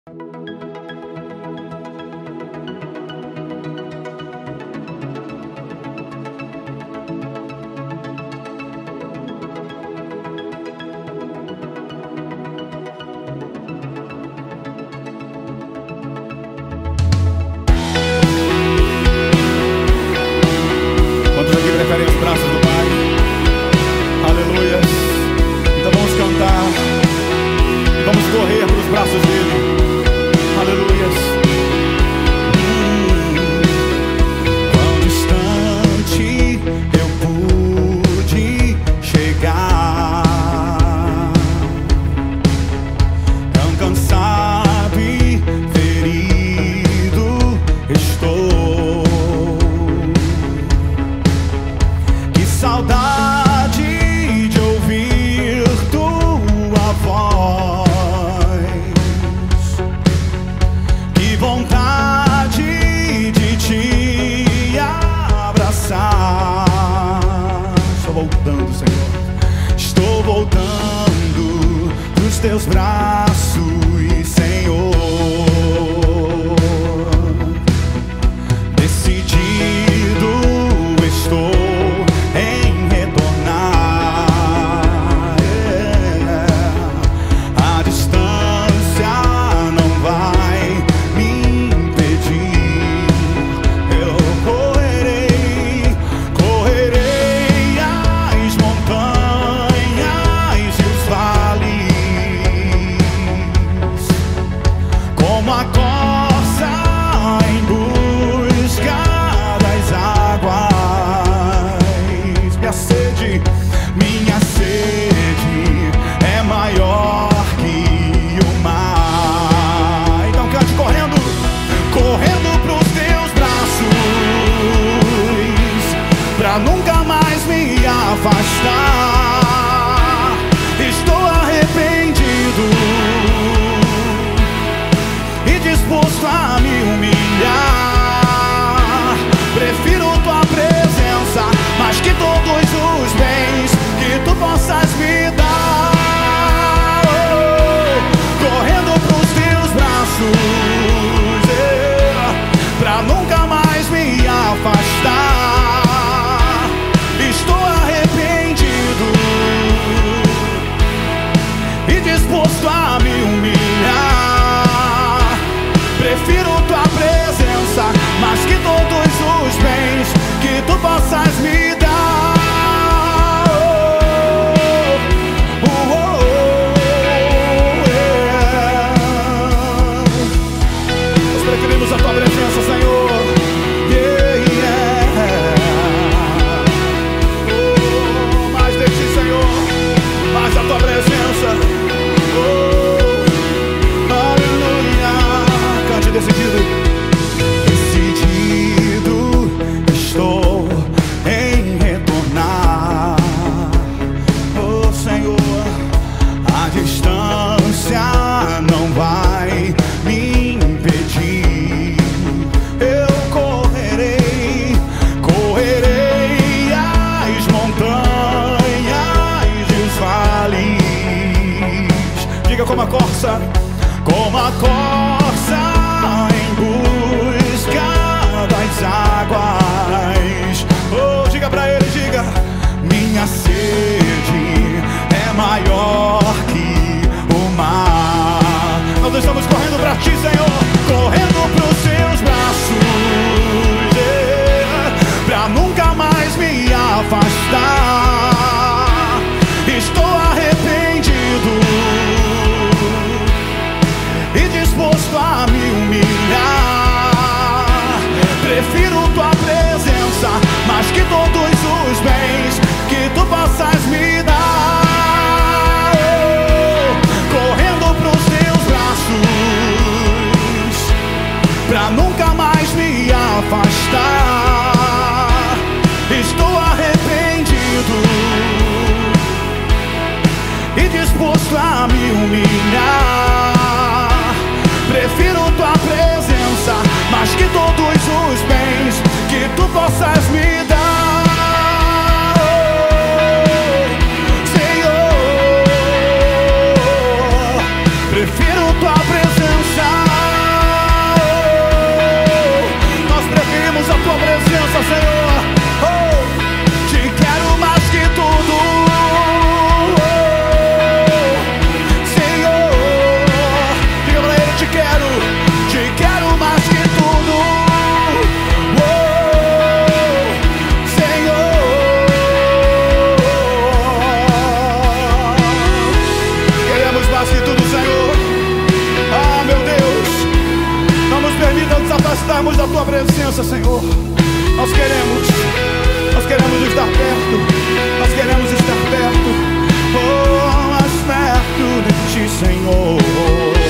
Quantos aqui preferem os braços do Pai? Aleluia. Então vamos cantar e vamos correr para os braços dele. Aleluia. Quão distante eu pude chegar, tão cansado e ferido estou. Que saudade de ouvir tua voz, que vontade de te abraçar. Estou voltando, Senhor. Estou voltando pros teus braços, Senhor. Decidido estou em retornar. A distância não vai me impedir. Eu correrei, correrei as montanhas e os vales, como a corça em busca das águas. Minha sede é maior que o mar. Então cante correndo, correndo pros teus braços, pra nunca mais me afastar. Estou arrependido e disposto a me humilhar. Prefiro tua presença mais que todos os bens que tu possas me dar. Correndo pros teus braços, pra nunca mais me afastar. Estou arrependido e disposto a me humilhar. Prefiro tua presença mais que todos os bens que tu possas me dar. Nós preferimos a tua presença, Senhor. Mais de ti, Senhor, mais a tua presença. Aleluia. Cante decidido. Decidido estou em retornar. Oh Senhor, a distância não vai me impedir. Eu correrei, correrei as montanhas e os vales. Diga como a corça em busca das águas. Oh, diga pra ele, diga: minha sede é maior que o mar. Nós estamos correndo pra ti, Senhor, correndo pros seus braços, pra nunca mais me afastar. Estou arrependido e disposto a me humilhar. Prefiro tua presença mais que todos os bens que tu possas me dar. Correndo pros teus braços, pra nunca mais me afastar. Estou arrependido e disposto a me humilhar. Prefiro tua presença mais que todos os bens que tu possas me dar. queremos da tua presença, Senhor. Nós queremos estar perto. Nós queremos estar perto. Oh, mais perto de ti, Senhor.